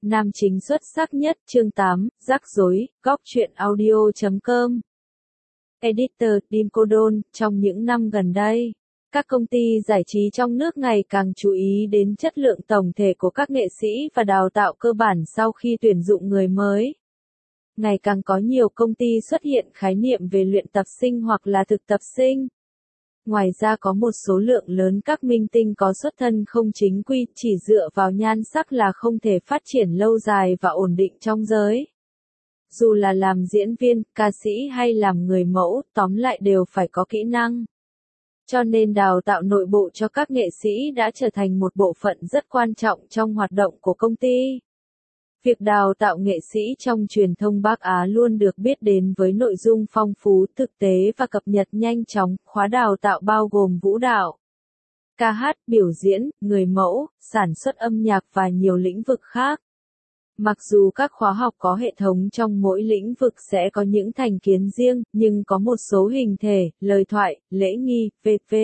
Nam chính xuất sắc nhất, chương 8, rắc rối, góc truyện audio.com. Editor, Tim Cô Đôn, trong những năm gần đây, các công ty giải trí trong nước ngày càng chú ý đến chất lượng tổng thể của các nghệ sĩ và đào tạo cơ bản sau khi tuyển dụng người mới. Ngày càng có nhiều công ty xuất hiện khái niệm về luyện tập sinh hoặc là thực tập sinh. Ngoài ra có một số lượng lớn các minh tinh có xuất thân không chính quy, chỉ dựa vào nhan sắc là không thể phát triển lâu dài và ổn định trong giới. Dù là làm diễn viên, ca sĩ hay làm người mẫu, tóm lại đều phải có kỹ năng. Cho nên đào tạo nội bộ cho các nghệ sĩ đã trở thành một bộ phận rất quan trọng trong hoạt động của công ty. Việc đào tạo nghệ sĩ trong truyền thông Bắc Á luôn được biết đến với nội dung phong phú, thực tế và cập nhật nhanh chóng. Khóa đào tạo bao gồm vũ đạo, ca hát, biểu diễn, người mẫu, sản xuất âm nhạc và nhiều lĩnh vực khác. Mặc dù các khóa học có hệ thống trong mỗi lĩnh vực sẽ có những thành kiến riêng, nhưng có một số hình thể, lời thoại, lễ nghi, v.v.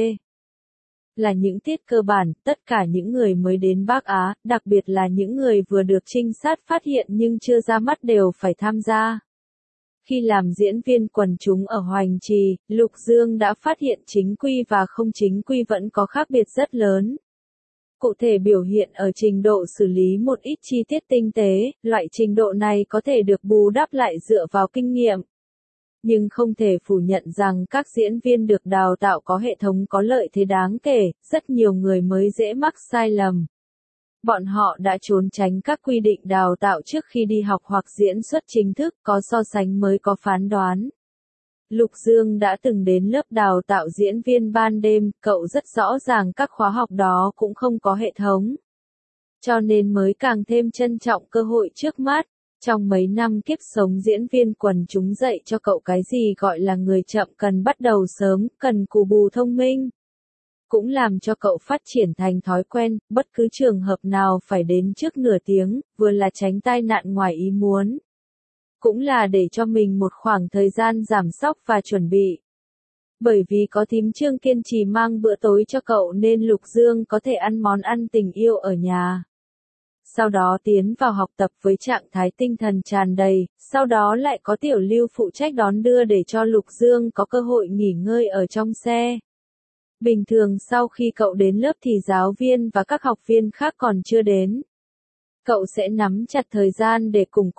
là những tiết cơ bản. Tất cả những người mới đến Bắc Á, đặc biệt là những người vừa được trinh sát phát hiện nhưng chưa ra mắt đều phải tham gia. Khi làm diễn viên quần chúng ở Hoành Trì, Lục Dương đã phát hiện chính quy và không chính quy vẫn có khác biệt rất lớn. Cụ thể biểu hiện ở trình độ xử lý một ít chi tiết tinh tế, loại trình độ này có thể được bù đắp lại dựa vào kinh nghiệm. Nhưng không thể phủ nhận rằng các diễn viên được đào tạo có hệ thống có lợi thế đáng kể, rất nhiều người mới dễ mắc sai lầm. Bọn họ đã trốn tránh các quy định đào tạo trước khi đi học hoặc diễn xuất chính thức, có so sánh mới có phán đoán. Lục Dương đã từng đến lớp đào tạo diễn viên ban đêm, cậu rất rõ ràng các khóa học đó cũng không có hệ thống. Cho nên mới càng thêm trân trọng cơ hội trước mắt. Trong mấy năm kiếp sống diễn viên quần chúng dạy cho cậu cái gì gọi là người chậm cần bắt đầu sớm, cần cù bù thông minh. Cũng làm cho cậu phát triển thành thói quen, bất cứ trường hợp nào phải đến trước nửa tiếng, vừa là tránh tai nạn ngoài ý muốn. Cũng là để cho mình một khoảng thời gian giảm sóc và chuẩn bị. Bởi vì có thím Trương kiên trì mang bữa tối cho cậu nên Lục Dương có thể ăn món ăn tình yêu ở nhà. Sau đó tiến vào học tập với trạng thái tinh thần tràn đầy, sau đó lại có Tiểu Lưu phụ trách đón đưa để cho Lục Dương có cơ hội nghỉ ngơi ở trong xe. Bình thường sau khi cậu đến lớp thì giáo viên và các học viên khác còn chưa đến. Cậu sẽ nắm chặt thời gian để củng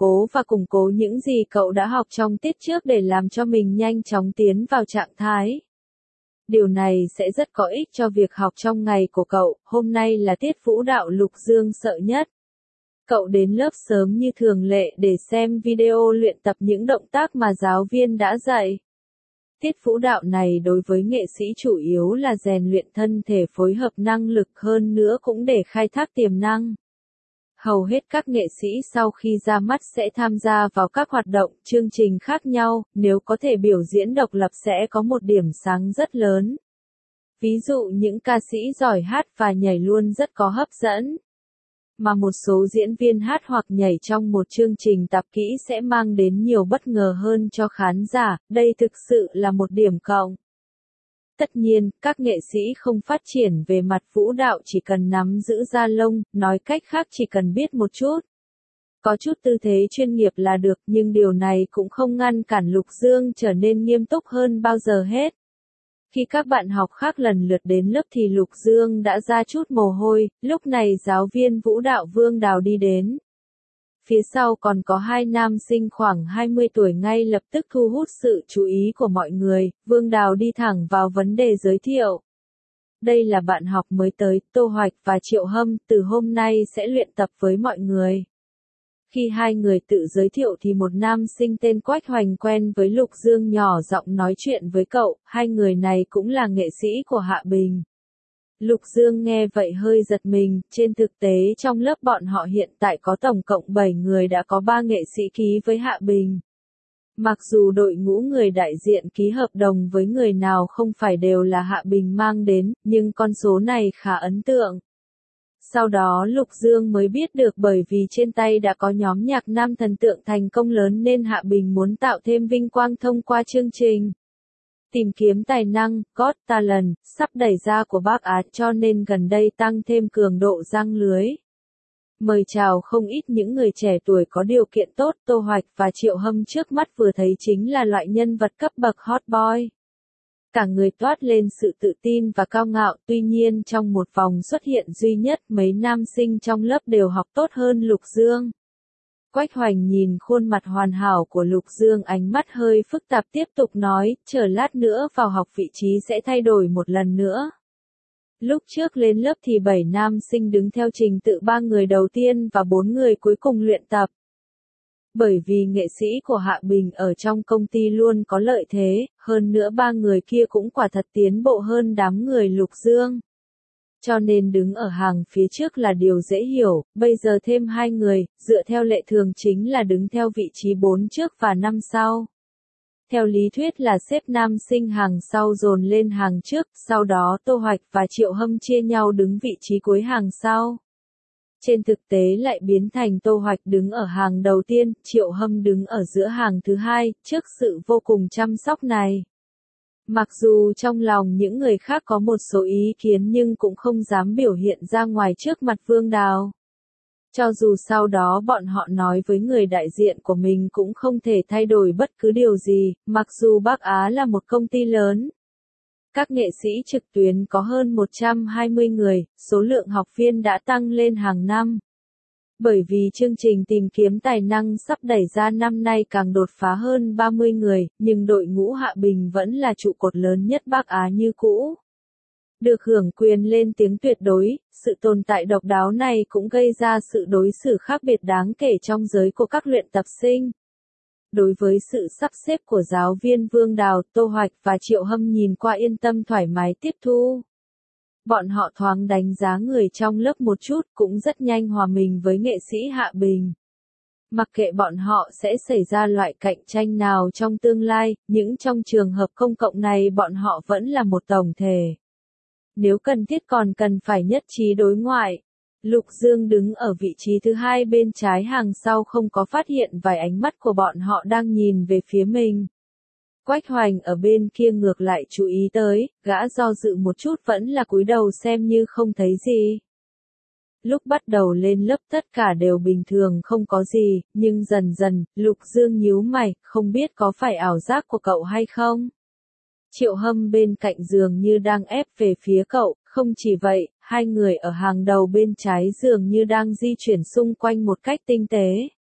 cố những gì cậu đã học trong tiết trước để làm cho mình nhanh chóng tiến vào trạng thái. Điều này sẽ rất có ích cho việc học trong ngày của cậu. Hôm nay là tiết vũ đạo Lục Dương sợ nhất. Cậu đến lớp sớm như thường lệ để xem video luyện tập những động tác mà giáo viên đã dạy. Tiết vũ đạo này đối với nghệ sĩ chủ yếu là rèn luyện thân thể, phối hợp năng lực, hơn nữa cũng để khai thác tiềm năng. Hầu hết các nghệ sĩ sau khi ra mắt sẽ tham gia vào các hoạt động, chương trình khác nhau, nếu có thể biểu diễn độc lập sẽ có một điểm sáng rất lớn. Ví dụ những ca sĩ giỏi hát và nhảy luôn rất có hấp dẫn. Mà một số diễn viên hát hoặc nhảy trong một chương trình tập kỹ sẽ mang đến nhiều bất ngờ hơn cho khán giả, đây thực sự là một điểm cộng. Tất nhiên, các nghệ sĩ không phát triển về mặt vũ đạo chỉ cần nắm giữ da lông, nói cách khác chỉ cần biết một chút. Có chút tư thế chuyên nghiệp là được, nhưng điều này cũng không ngăn cản Lục Dương trở nên nghiêm túc hơn bao giờ hết. Khi các bạn học khác lần lượt đến lớp thì Lục Dương đã ra chút mồ hôi, lúc này giáo viên vũ đạo Vương Đào đi đến. Phía sau còn có hai nam sinh khoảng 20 tuổi ngay lập tức thu hút sự chú ý của mọi người, Vương Đào đi thẳng vào vấn đề giới thiệu. Đây là bạn học mới tới, Tô Hoạch và Triệu Hâm, từ hôm nay sẽ luyện tập với mọi người. Khi hai người tự giới thiệu thì một nam sinh tên Quách Hoành quen với Lục Dương nhỏ giọng nói chuyện với cậu, hai người này cũng là nghệ sĩ của Hạ Bình. Lục Dương nghe vậy hơi giật mình, trên thực tế trong lớp bọn họ hiện tại có tổng cộng 7 người, đã có 3 nghệ sĩ ký với Hạ Bình. Mặc dù đội ngũ người đại diện ký hợp đồng với người nào không phải đều là Hạ Bình mang đến, nhưng con số này khá ấn tượng. Sau đó Lục Dương mới biết được bởi vì trên tay đã có nhóm nhạc nam thần tượng thành công lớn nên Hạ Bình muốn tạo thêm vinh quang thông qua chương trình tìm kiếm tài năng, Got Talent, sắp đẩy ra của Bắc Á, cho nên gần đây tăng thêm cường độ giăng lưới. Mời chào không ít những người trẻ tuổi có điều kiện tốt, Tô Hoạch và Triệu Hâm trước mắt vừa thấy chính là loại nhân vật cấp bậc hot boy. Cả người toát lên sự tự tin và cao ngạo, tuy nhiên trong một vòng xuất hiện duy nhất mấy nam sinh trong lớp đều học tốt hơn Lục Dương. Quách Hoành nhìn khuôn mặt hoàn hảo của Lục Dương, ánh mắt hơi phức tạp, tiếp tục nói, chờ lát nữa vào học vị trí sẽ thay đổi một lần nữa. Lúc trước lên lớp thì 7 nam sinh đứng theo trình tự 3 người đầu tiên và 4 người cuối cùng luyện tập. Bởi vì nghệ sĩ của Hạ Bình ở trong công ty luôn có lợi thế, hơn nữa 3 người kia cũng quả thật tiến bộ hơn đám người Lục Dương. Cho nên đứng ở hàng phía trước là điều dễ hiểu, bây giờ thêm 2 người, dựa theo lệ thường chính là đứng theo vị trí 4 trước và 5 sau. Theo lý thuyết là xếp nam sinh hàng sau dồn lên hàng trước, sau đó Tô Hoạch và Triệu Hâm chia nhau đứng vị trí cuối hàng sau. Trên thực tế lại biến thành Tô Hoạch đứng ở hàng đầu tiên, Triệu Hâm đứng ở giữa hàng thứ hai, trước sự vô cùng chăm sóc này. Mặc dù trong lòng những người khác có một số ý kiến nhưng cũng không dám biểu hiện ra ngoài trước mặt Vương Đào. Cho dù sau đó bọn họ nói với người đại diện của mình cũng không thể thay đổi bất cứ điều gì, mặc dù Bắc Á là một công ty lớn. Các nghệ sĩ trực tuyến có hơn 120 người, số lượng học viên đã tăng lên hàng năm. Bởi vì chương trình tìm kiếm tài năng sắp đẩy ra năm nay càng đột phá hơn 30 người, nhưng đội ngũ Hạ Bình vẫn là trụ cột lớn nhất Bắc Á như cũ. Được hưởng quyền lên tiếng tuyệt đối, sự tồn tại độc đáo này cũng gây ra sự đối xử khác biệt đáng kể trong giới của các luyện tập sinh. Đối với sự sắp xếp của giáo viên Vương Đào, Tô Hoạch và Triệu Hâm nhìn qua yên tâm thoải mái tiếp thu. Bọn họ thoáng đánh giá người trong lớp một chút, cũng rất nhanh hòa mình với nghệ sĩ Hạ Bình. Mặc kệ bọn họ sẽ xảy ra loại cạnh tranh nào trong tương lai, những trong trường hợp công cộng này bọn họ vẫn là một tổng thể. Nếu cần thiết còn cần phải nhất trí đối ngoại. Lục Dương đứng ở vị trí thứ hai bên trái hàng sau không có phát hiện vài ánh mắt của bọn họ đang nhìn về phía mình. Quách Hoành ở bên kia ngược lại chú ý tới, gã do dự một chút vẫn là cúi đầu xem như không thấy gì. Lúc bắt đầu lên lớp tất cả đều bình thường không có gì, nhưng dần dần, Lục Dương nhíu mày, không biết có phải ảo giác của cậu hay không? Triệu Hâm bên cạnh dường như đang ép về phía cậu, không chỉ vậy, hai người ở hàng đầu bên trái dường như đang di chuyển xung quanh một cách tinh tế.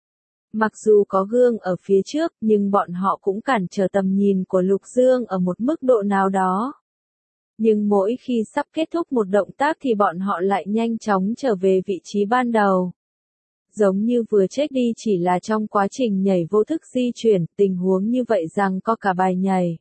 Mặc dù có gương ở phía trước, nhưng bọn họ cũng cản trở tầm nhìn của Lục Dương ở một mức độ nào đó. Nhưng mỗi khi sắp kết thúc một động tác thì bọn họ lại nhanh chóng trở về vị trí ban đầu. Giống như vừa check đi chỉ là trong quá trình nhảy vô thức di chuyển, tình huống như vậy rằng có cả bài nhảy.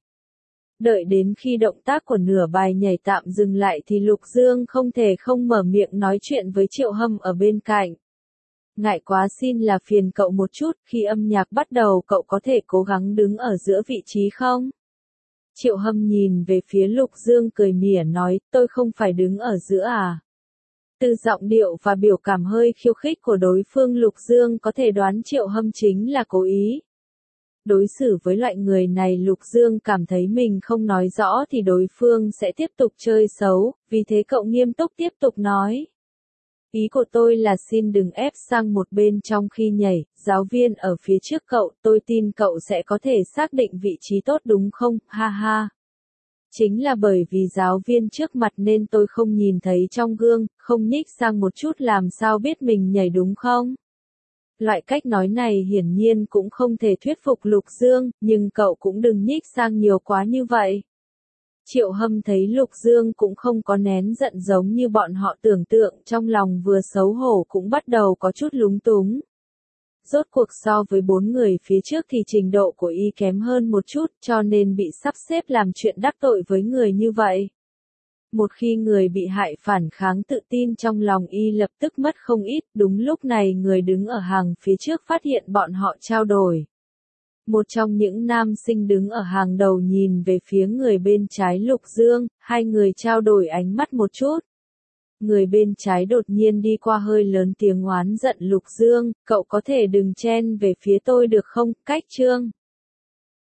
Đợi đến khi động tác của nửa bài nhảy tạm dừng lại thì Lục Dương không thể không mở miệng nói chuyện với Triệu Hâm ở bên cạnh. Ngại quá, xin là phiền cậu một chút, khi âm nhạc bắt đầu cậu có thể cố gắng đứng ở giữa vị trí không? Triệu Hâm nhìn về phía Lục Dương cười mỉa nói, tôi không phải đứng ở giữa à? Từ giọng điệu và biểu cảm hơi khiêu khích của đối phương Lục Dương có thể đoán Triệu Hâm chính là cố ý. Đối xử với loại người này Lục Dương cảm thấy mình không nói rõ thì đối phương sẽ tiếp tục chơi xấu, vì thế cậu nghiêm túc tiếp tục nói. Ý của tôi là xin đừng ép sang một bên trong khi nhảy, giáo viên ở phía trước cậu, tôi tin cậu sẽ có thể xác định vị trí tốt đúng không, ha ha. Chính là bởi vì giáo viên trước mặt nên tôi không nhìn thấy trong gương, không nhích sang một chút làm sao biết mình nhảy đúng không? Loại cách nói này hiển nhiên cũng không thể thuyết phục Lục Dương, nhưng cậu cũng đừng nhích sang nhiều quá như vậy. Triệu Hâm thấy Lục Dương cũng không có nén giận giống như bọn họ tưởng tượng, trong lòng vừa xấu hổ cũng bắt đầu có chút lúng túng. Rốt cuộc so với 4 người phía trước thì trình độ của y kém hơn một chút, cho nên bị sắp xếp làm chuyện đắc tội với người như vậy. Một khi người bị hại phản kháng, tự tin trong lòng y lập tức mất không ít, đúng lúc này người đứng ở hàng phía trước phát hiện bọn họ trao đổi. Một trong những nam sinh đứng ở hàng đầu nhìn về phía người bên trái Lục Dương, hai người trao đổi ánh mắt một chút. Người bên trái đột nhiên đi qua hơi lớn tiếng oán giận Lục Dương, cậu có thể đừng chen về phía tôi được không, Cách Trương.